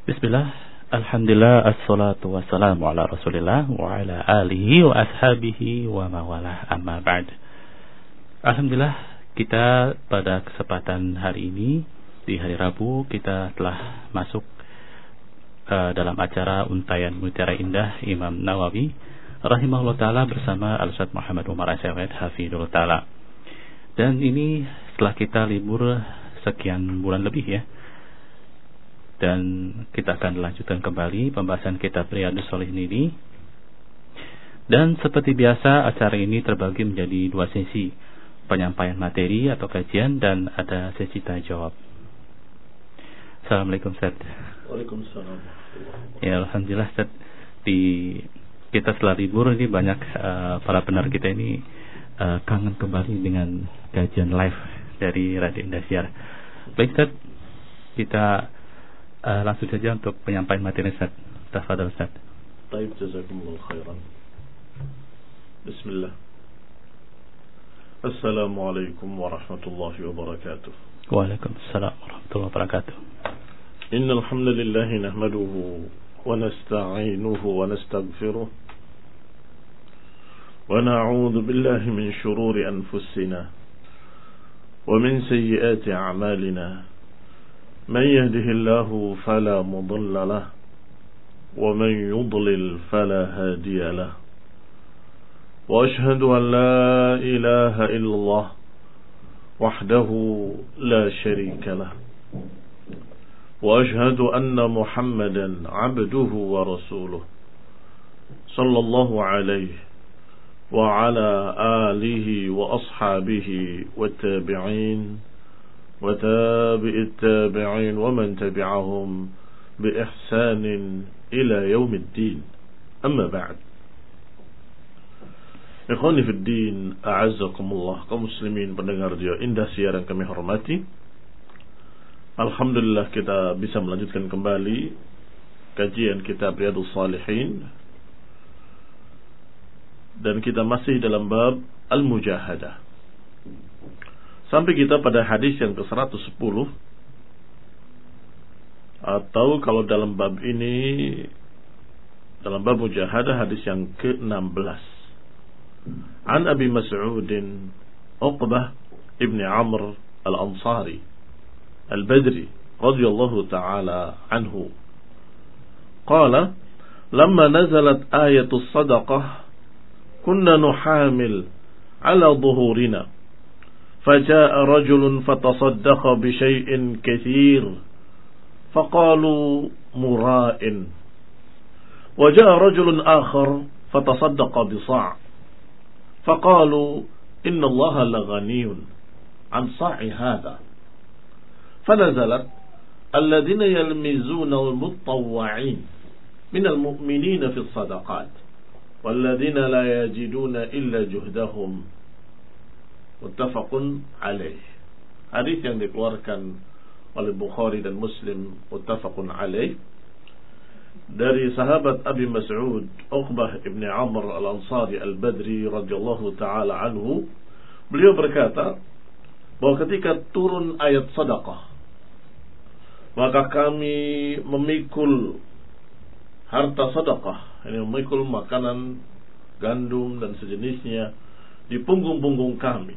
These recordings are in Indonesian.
Bismillah, alhamdulillah, assalatu wassalamu ala rasulillah wa ala alihi wa ashabihi wa mawalah, amma ba'd. Alhamdulillah, kita pada kesempatan hari ini, di hari Rabu, kita telah masuk dalam acara Untayan Mutiara Indah Imam Nawawi rahimahullah ta'ala bersama Al-Ustaz Muhammad Umar Asyawed hafidhullah ta'ala. Dan ini setelah kita libur sekian bulan lebih ya, dan kita akan lanjutkan kembali pembahasan kitab Riyadhus Shalihin ini. Dan seperti biasa, acara ini terbagi menjadi dua sesi, penyampaian materi atau kajian dan ada sesi tanya jawab. Assalamualaikum Ustaz. Waalaikumsalam. Ya, alhamdulillah Ustaz, kita setelah libur ini banyak para pendengar kita ini kangen kembali dengan kajian live dari Radio Indosiar. Baik Ustaz, kita langsung saja untuk penyampaian materi Ustaz. Tafadhal Ustaz. Baik, jazakumullah khairan. Bismillah. Assalamualaikum warahmatullahi wabarakatuh. Waalaikumsalam warahmatullahi wabarakatuh. Innal hamdalillah nahmaduhu wa nasta'inuhu wa nastaghfiruh wa na'udzu billahi min shururi anfusina wa min sayyiati a'malina. من يهده الله فلا مضل له ومن يضلل فلا هادي له وأشهد أن لا إله إلا الله وحده لا شريك له وأشهد أن محمدا عبده ورسوله صلى الله عليه وعلى آله وأصحابه والتابعين وتابع التابعين ومن تبعهم بإحسان إلى يوم الدين. أما بعد، Ikhwani fi din, a'azzakumullah, kaum muslimin pendengar Radio Indosiar yang kami hormati. Alhamdulillah kita bisa melanjutkan kembali kajian kitab Riyadhus Shalihin, dan kita masih dalam bab Al-Mujahadah. Sampai kita pada hadis yang ke-110, atau kalau dalam bab ini, dalam bab mujahadah, hadis yang ke-16. An Abi Mas'udin Uqbah ibn Amr al-Ansari al-Badri radhiyallahu ta'ala anhu qala lamma nazalat ayatus sadaqah kunna nuhamil ala dhuhurina فجاء رجل فتصدق بشيء كثير فقالوا مراء وجاء رجل آخر فتصدق بصاع فقالوا إن الله لغني عن صاع هذا فنزلت الذين يلمزون المتطوعين من المؤمنين في الصدقات والذين لا يجدون إلا جهدهم. Muttafaqun alaih. Hadis yang dikeluarkan oleh Bukhari dan Muslim, muttafaqun alaih, dari sahabat Abi Mas'ud Uqbah ibn Amr al-Ansari al-Badri radhiyallahu ta'ala anhu. Beliau berkata bahwa ketika turun ayat sedekah, maka kami memikul harta sedekah, ini memikul makanan gandum dan sejenisnya di punggung-punggung kami.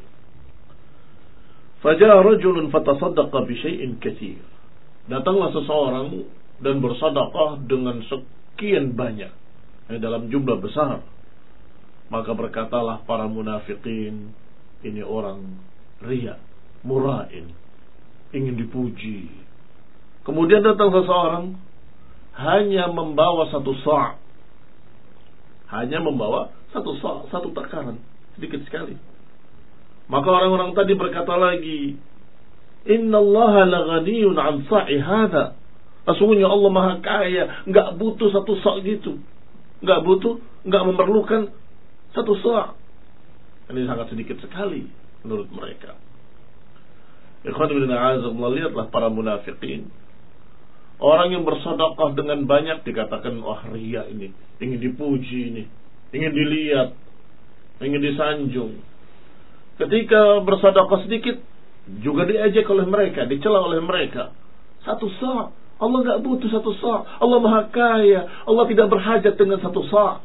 Faja'a rajulun fatasaddaqa bi syai'in katsir. Datanglah seseorang dan bersedekah dengan sekian banyak, dalam jumlah besar. Maka berkatalah para munafikin, ini orang riya, mura'in, ingin dipuji. Kemudian datang seseorang hanya membawa satu sa', hanya membawa satu sa', satu takaran, sedikit sekali. Maka orang-orang tadi berkata lagi, innallaha laghaniyun an sa'i hadha. Sesungguhnya Allah Maha Kaya, enggak butuh satu sa' gitu. Enggak butuh, enggak memerlukan satu sa'. Ini sangat sedikit sekali menurut mereka. Ikhwan ibn a'azakumullah, lihatlah para munafikin. Orang yang bersedekah dengan banyak dikatakan wah riya ini, ingin dipuji ini, ingin dilihat, ingin disanjung. Ketika bersedekah sedikit juga diejek oleh mereka, dicela oleh mereka. Satu sa', Allah nggak butuh satu sa'. Allah maha kaya. Allah tidak berhajat dengan satu sa'.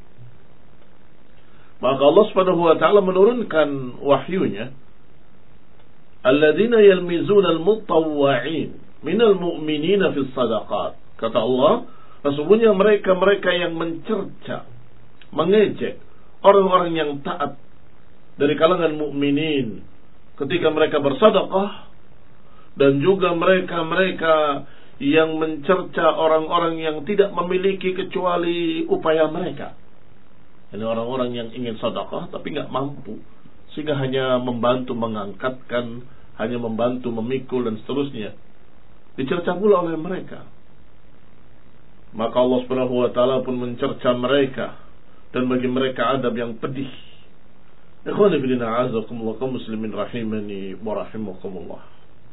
Maka Allah Subhanahu wa taala menurunkan wahyunya, alladzina yalmizuna al-mutawwa'in minal mu'minina fis sadaqat. Kata Allah, sesungguhnya mereka yang mencerca, mengejek orang-orang yang taat dari kalangan mukminin ketika mereka bersedekah, dan juga mereka yang mencerca orang-orang yang tidak memiliki kecuali upaya mereka. Ini orang-orang yang ingin sedekah tapi nggak mampu, sehingga hanya membantu mengangkatkan, hanya membantu memikul dan seterusnya. Dicerca pula oleh mereka. Maka Allah Subhanahu wa taala pun mencerca mereka, dan bagi mereka adab yang pedih. Ikhwani fillah, a'azakumullah, kaum muslimin rahimani wa rahimakumullah.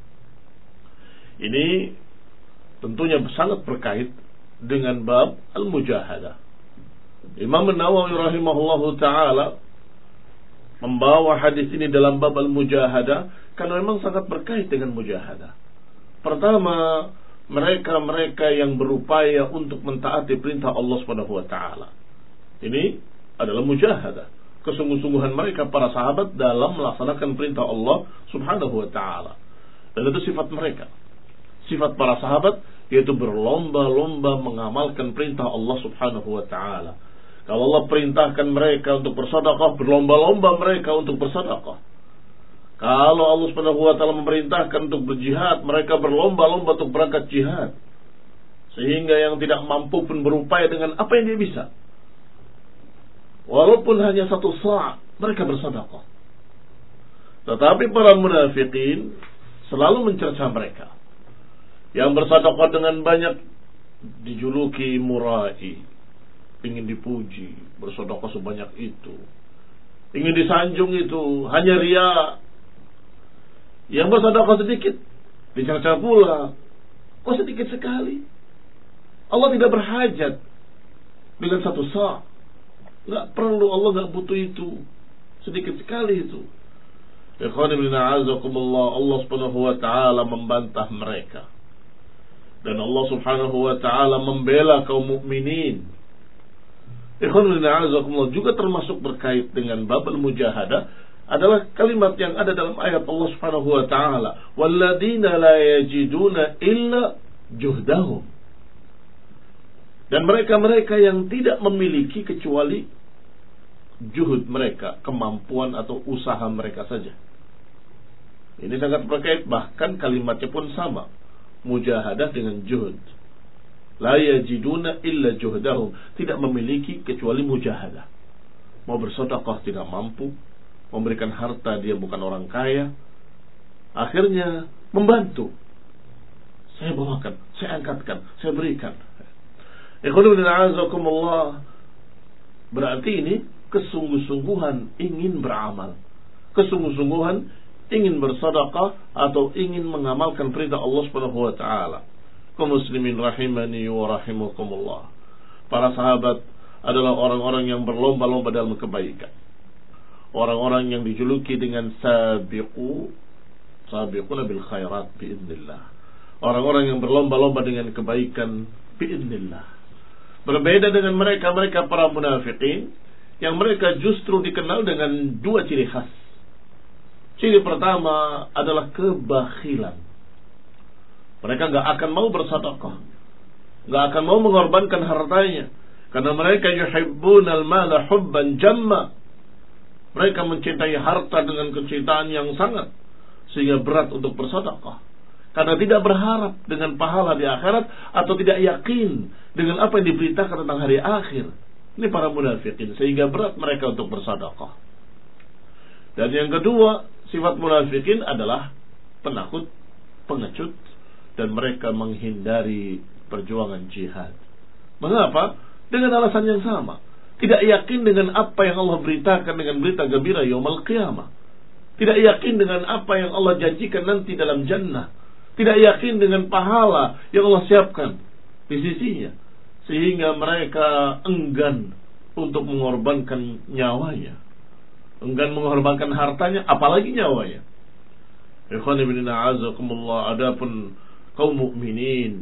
Ini tentunya sangat berkait dengan bab al-mujahadah. Imam An-Nawawi rahimahullahu taala membawa hadis ini dalam bab al-mujahadah karena memang sangat berkait dengan mujahadah. Pertama, mereka yang berupaya untuk mentaati perintah Allah Subhanahu wa taala. Ini adalah mujahadah, kesungguh-sungguhan mereka para sahabat dalam melaksanakan perintah Allah Subhanahu wa taala. Dan itu sifat mereka. Sifat para sahabat yaitu berlomba-lomba mengamalkan perintah Allah Subhanahu wa taala. Kalau Allah perintahkan mereka untuk bersedekah, berlomba-lomba mereka untuk bersedekah. Kalau Allah Subhanahu wa taala memerintahkan untuk berjihad, mereka berlomba-lomba untuk berangkat jihad. Sehingga yang tidak mampu pun berupaya dengan apa yang dia bisa. Walaupun hanya satu sa', mereka bersedekah. Tetapi para munafikin selalu mencerca mereka. Yang bersedekah dengan banyak dijuluki murai, ingin dipuji, bersedekah sebanyak itu, ingin disanjung itu, hanya riya. Yang bersedekah sedikit dicerca pula, kok sedikit sekali? Allah tidak berhajat dengan satu sa', nggak perlu, Allah nggak butuh itu, sedikit sekali itu. Ikhwani billah azakumullah, Allah Subhanahu wa taala membantah mereka. Dan Allah Subhanahu wa taala membela kaum mukminin. Ikhwan fillah azakumullah, juga termasuk berkait dengan bab al-mujahadah adalah kalimat yang ada dalam ayat Allah Subhanahu wa taala, walladzina la yajiduna illa juhdahum. Dan mereka yang tidak memiliki kecuali juhud mereka, kemampuan atau usaha mereka saja. Ini sangat berkait, bahkan kalimatnya pun sama. Mujahadah dengan juhud. La yajiduna illa juhdahum, tidak memiliki kecuali mujahadah. Mau bersedekah tidak mampu, memberikan harta dia bukan orang kaya, akhirnya membantu. Saya bawakan, saya angkatkan, saya berikan. Ikhwan a'azakumullah, berarti ini kesungguh-sungguhan ingin beramal, kesungguh-sungguhan ingin bersedekah atau ingin mengamalkan perintah Allah Subhanahu wa taala. Kaum muslimin rahimani wa rahimakumullah. Para sahabat adalah orang-orang yang berlomba-lomba dalam kebaikan. Orang-orang yang dijuluki dengan sabiquna bil khairat biidznillah. Orang-orang yang berlomba-lomba dengan kebaikan biidznillah. Berbeda dengan mereka para munafikin yang mereka justru dikenal dengan dua ciri khas. Ciri pertama adalah kebakhilan. Mereka gak akan mau bersedekah, gak akan mau mengorbankan hartanya, karena mereka yuhibbunal mala hubban jamma. Mereka mencintai harta dengan kecintaan yang sangat, sehingga berat untuk bersedekah, karena tidak berharap dengan pahala di akhirat, atau tidak yakin dengan apa yang diberitakan tentang hari akhir. Ini para munafikin, sehingga berat mereka untuk bersedekah. Dan yang kedua, sifat munafikin adalah penakut, pengecut, dan mereka menghindari perjuangan jihad. Mengapa? Dengan alasan yang sama. Tidak yakin dengan apa yang Allah beritakan dengan berita gembira yaumul qiyamah. Tidak yakin dengan apa yang Allah janjikan nanti dalam jannah. Tidak yakin dengan pahala yang Allah siapkan di sisinya. Sehingga mereka enggan untuk mengorbankan nyawanya, enggan mengorbankan hartanya, apalagi nyawanya. Ikhwan ibn a'azakumullah, adapun kaum mukminin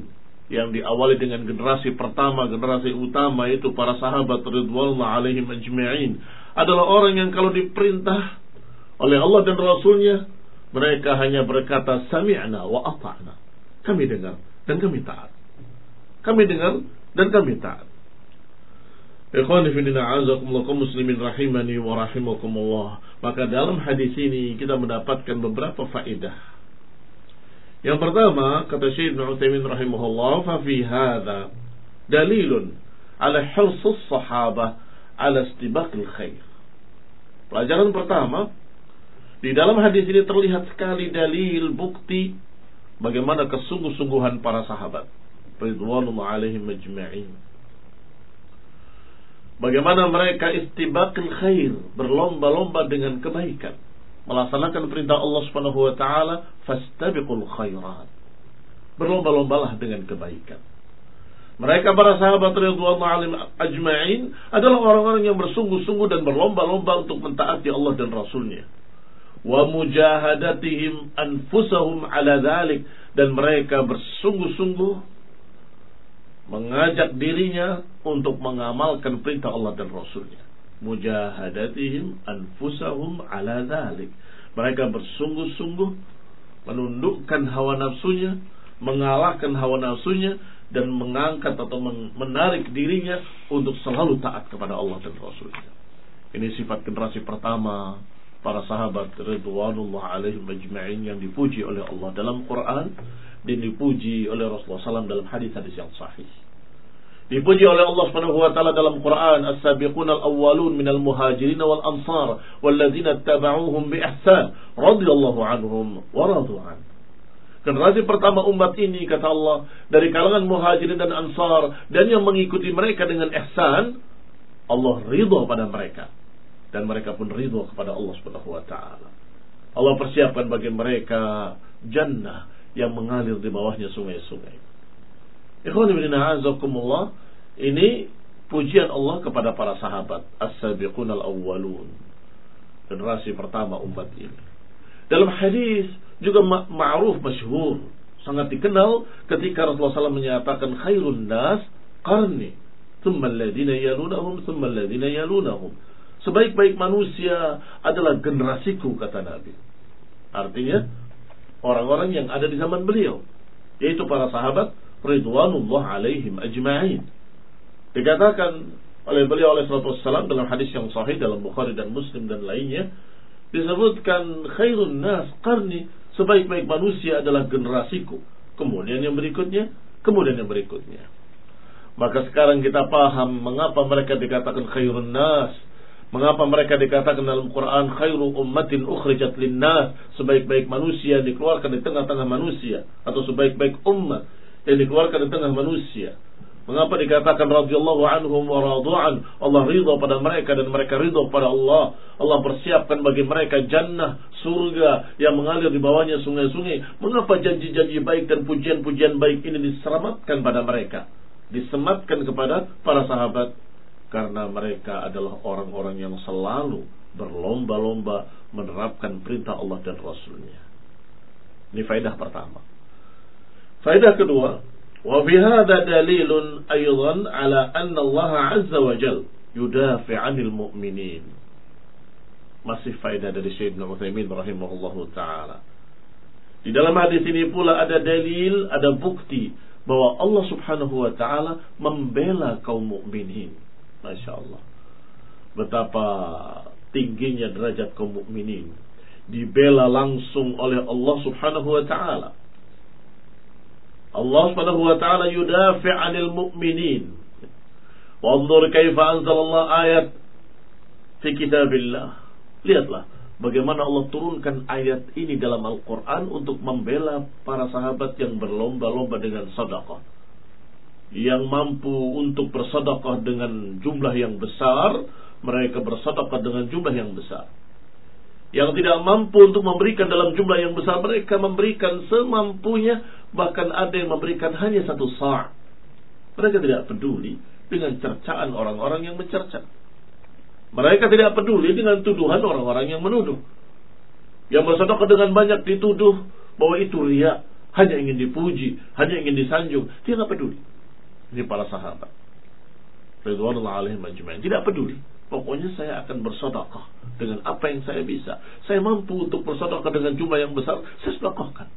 yang diawali dengan generasi pertama, generasi utama, itu para sahabat ridwanullah alaihim ajma'in, adalah orang yang kalau diperintah oleh Allah dan Rasulnya, mereka hanya berkata sami'na wa ata'na. Kami dengar dan kami taat. Kami dengar dan kami taat. Ikhwani fillah, a'azakumullah, kaum muslimin rahimani wa rahimakumullah. Maka dalam hadis ini kita mendapatkan beberapa faedah. Yang pertama, kata Syekh Ibnu Utsaimin rahimahullah, fa fi hadza dalilun ala hirsus sahabah ala istibaqil khair. Pelajaran pertama, di dalam hadis ini terlihat sekali dalil, bukti bagaimana kesungguh-sungguhan para sahabat ridwanullah alaihim ajma'in. Bagaimana mereka istibaqil khair, berlomba-lomba dengan kebaikan, melaksanakan perintah Allah Subhanahu wa taala, fastabiqul khairat. Berlomba-lombalah dengan kebaikan. Mereka para sahabat radhiyallahu anhum ajma'in adalah orang-orang yang bersungguh-sungguh dan berlomba-lomba untuk mentaati Allah dan Rasulnya. Wa mujahadatihim anfusahum ala dhalik, dan mereka bersungguh-sungguh mengajak dirinya untuk mengamalkan perintah Allah dan Rasulnya. Mujahadatihim anfusahum ala dhalik, mereka bersungguh-sungguh menundukkan hawa nafsunya, mengalahkan hawa nafsunya, dan mengangkat atau menarik dirinya untuk selalu taat kepada Allah dan Rasulnya. Ini sifat generasi pertama para sahabat ridwanullah alaihim ajma'in yang dipuji oleh Allah dalam Quran dan dipuji oleh Rasulullah SAW dalam hadis-hadis yang sahih. Dipuji oleh Allah Subhanahu wa taala dalam Quran, as-sabiquna al-awwalun minal muhajirin wal ansar walladzina ittaba'uuhum bi ihsan radhiyallahu anhum wa radu an. Generasi pertama umat ini, kata Allah, dari kalangan muhajirin dan ansar, dan yang mengikuti mereka dengan ihsan, Allah ridha pada mereka, dan mereka pun ridha kepada Allah Subhanahu wa taala. Allah persiapkan bagi mereka jannah yang mengalir di bawahnya sungai-sungai. Ikhwan fillah, a'azakumullah, ini pujian Allah kepada para sahabat as-sabiqunal awwalun, generasi pertama umat ini. Dalam hadis juga ma'ruf, masyhur, sangat dikenal ketika Rasulullah SAW menyatakan khairun nas qarni thumma alladhina yalunahum thumma alladhina yalunahum. Sebaik-baik manusia adalah generasiku, kata Nabi. Artinya orang-orang yang ada di zaman beliau, yaitu para sahabat ridwanullah alaihim ajma'in. Dikatakan oleh beliau alaihi salatu wassalam dalam hadis yang sahih dalam Bukhari dan Muslim dan lainnya, disebutkan khairun nas qarni, sebaik-baik manusia adalah generasiku, kemudian yang berikutnya, kemudian yang berikutnya. Maka sekarang kita paham mengapa mereka dikatakan khairun nas, mengapa mereka dikatakan dalam Quran khairu ummatin ukhrijat linnas, sebaik-baik manusia yang dikeluarkan di tengah-tengah manusia, atau sebaik-baik umat yang dikeluarkan di tengah manusia. Mengapa dikatakan radhiyallahu anhum wa radu'an, Allah ridha pada mereka dan mereka ridha pada Allah. Allah persiapkan bagi mereka jannah, surga yang mengalir di bawahnya sungai-sungai. Mengapa janji-janji baik dan pujian-pujian baik ini diselamatkan pada mereka, disematkan kepada para sahabat? Karena mereka adalah orang-orang yang selalu berlomba-lomba menerapkan perintah Allah dan Rasulnya. Ini faedah pertama. Faedah kedua, wa fi hadza dalilun aidan ala anna Allah azza wa jalla yudafi 'anil mu'minin. Masih faedah dari Syekh Ibnu Utsaimin rahimahullahu taala. Di dalam hadis ini pula ada dalil, ada bukti bahwa Allah Subhanahu wa taala membela kaum mukminin. Masya Allah, betapa tingginya derajat kaum mukminin, dibela langsung oleh Allah Subhanahu wa taala. Allah Subhanahu wa taala yudafi 'anil mu'minin. Wanzur kaifa anzalallah ayat fi kitabillah. Lihatlah bagaimana Allah turunkan ayat ini dalam Al-Quran untuk membela para sahabat yang berlomba-lomba dengan sedekah, yang mampu untuk bersedekah dengan jumlah yang besar, mereka bersedekah dengan jumlah yang besar. Yang tidak mampu untuk memberikan dalam jumlah yang besar, mereka memberikan semampunya, bahkan ada yang memberikan hanya 1 sa'. Mereka tidak peduli dengan cercaan orang-orang yang mencerca. Mereka tidak peduli dengan tuduhan orang-orang yang menuduh. Yang bersedekah dengan banyak dituduh bahwa itu riya, hanya ingin dipuji, hanya ingin disanjung. Dia nggak peduli. Ini para sahabat ridwanullah alaihim ajma'in, tidak peduli. Pokoknya saya akan bersedekah dengan apa yang saya bisa. Saya mampu untuk bersedekah dengan jumlah yang besar, saya sedekahkan.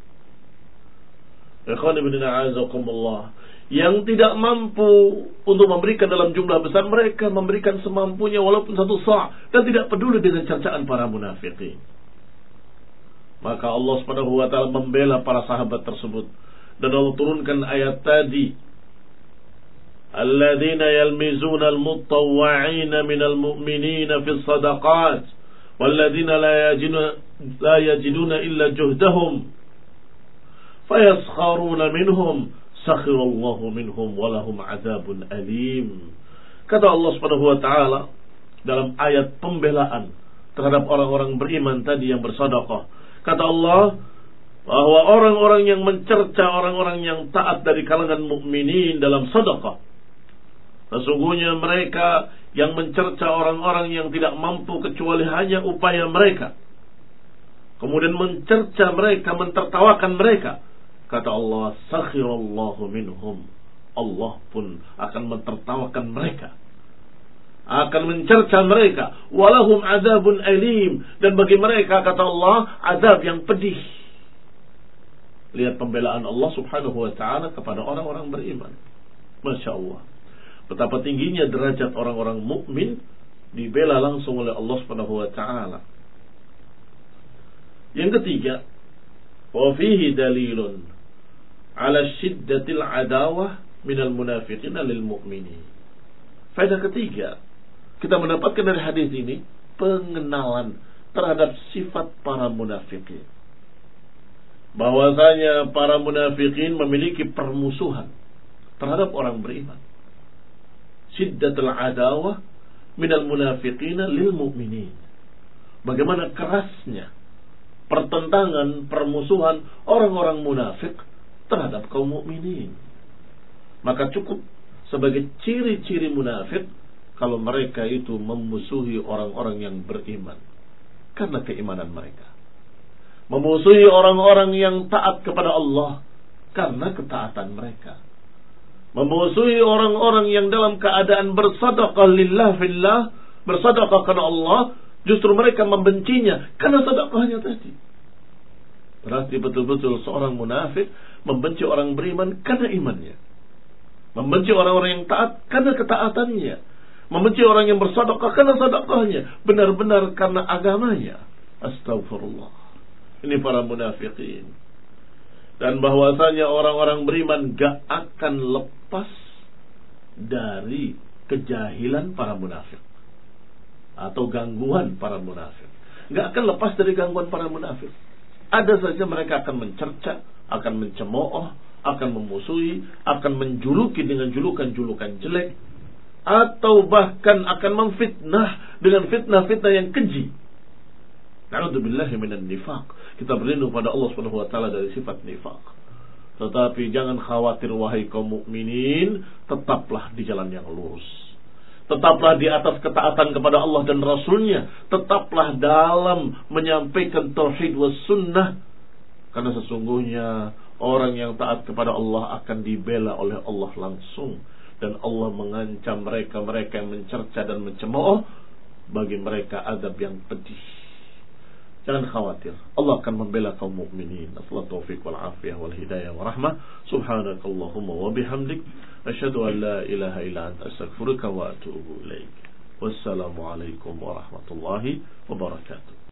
Ikhwan ibn a'azakumullah, yang tidak mampu untuk memberikan dalam jumlah besar, mereka memberikan semampunya walaupun 1 sa' dan tidak peduli dengan cercaan para munafikin. Maka Allah Subhanahu wa taala membela para sahabat tersebut dan Allah turunkan ayat tadi, alladzina yalmizuna al-mutawwi'ina minal mu'minina fis sadaqat walladzina la yajiduna illa juhdahum fayaskharuna minhum sakhirallahu minhum walahum adzabun alim. Kata Allah Subhanahu wa taala dalam ayat pembelaan terhadap orang-orang beriman tadi yang bersedekah, kata Allah bahwa orang-orang yang mencerca orang-orang yang taat dari kalangan mukminin dalam sedekah, sesungguhnya mereka yang mencerca orang-orang yang tidak mampu kecuali hanya upaya mereka, kemudian mencerca mereka, mentertawakan mereka, kata Allah, sakhirallahu minhum, Allah pun akan mentertawakan mereka, akan mencerca mereka, walahum adzabun alim, dan bagi mereka, kata Allah, azab yang pedih. Lihat pembelaan Allah Subhanahu wa taala kepada orang-orang beriman. Masya Allah, betapa tingginya derajat orang-orang mukmin dibela langsung oleh Allah Subhanahu wa taala. Yang ketiga, wa fihi dalilun ala syiddatil adawah minal munafiqin lil mu'minin. Faedah ketiga, kita mendapatkan dari hadis ini pengenalan terhadap sifat para munafikin. Bahwasanya para munafikin memiliki permusuhan terhadap orang beriman. Syiddatul adawah minal munafiqin lil mu'minin. Bagaimana kerasnya pertentangan, permusuhan orang-orang munafik terhadap kaum mukminin. Maka cukup sebagai ciri-ciri munafik kalau mereka itu memusuhi orang-orang yang beriman karena keimanan mereka, memusuhi orang-orang yang taat kepada Allah karena ketaatan mereka, memusuhi orang-orang yang dalam keadaan bersedekah lillah fillah, bersedekah karena Allah, justru mereka membencinya karena sedekahnya tadi. Berarti betul-betul seorang munafik membenci orang beriman karena imannya, membenci orang-orang yang taat karena ketaatannya, membenci orang yang bersedekah karena sedekahnya, benar-benar karena agamanya. Astagfirullah. Ini para munafikin. Dan bahwasanya orang-orang beriman gak akan lepas dari kejahilan para munafik atau gangguan para munafik. Gak akan lepas dari gangguan para munafik. Ada saja mereka akan mencerca, akan mencemooh, akan memusuhi, akan menjuluki dengan julukan-julukan jelek, atau bahkan akan memfitnah dengan fitnah-fitnah yang keji. Na'udzubillahi minan nifaq. Kita berlindung pada Allah Subhanahu wa taala dari sifat nifaq. Tetapi jangan khawatir wahai kaum mukminin, tetaplah di jalan yang lurus. Tetaplah di atas ketaatan kepada Allah dan Rasulnya. Tetaplah dalam menyampaikan tauhid was sunnah. Karena sesungguhnya orang yang taat kepada Allah akan dibela oleh Allah langsung. Dan Allah mengancam mereka yang mencerca dan mencemooh, bagi mereka azab yang pedih. Jangan khawatir, Allah akan membela kaum mukminin. Assalamualaikum taufiq wal afiyah wal hidayah wa rahmah. Subhanakallahumma wa bihamdik, asyhadu an la ilaha illa anta, astaghfiruka wa atubu ilaik. Wassalamualaikum warahmatullahi wabarakatuh.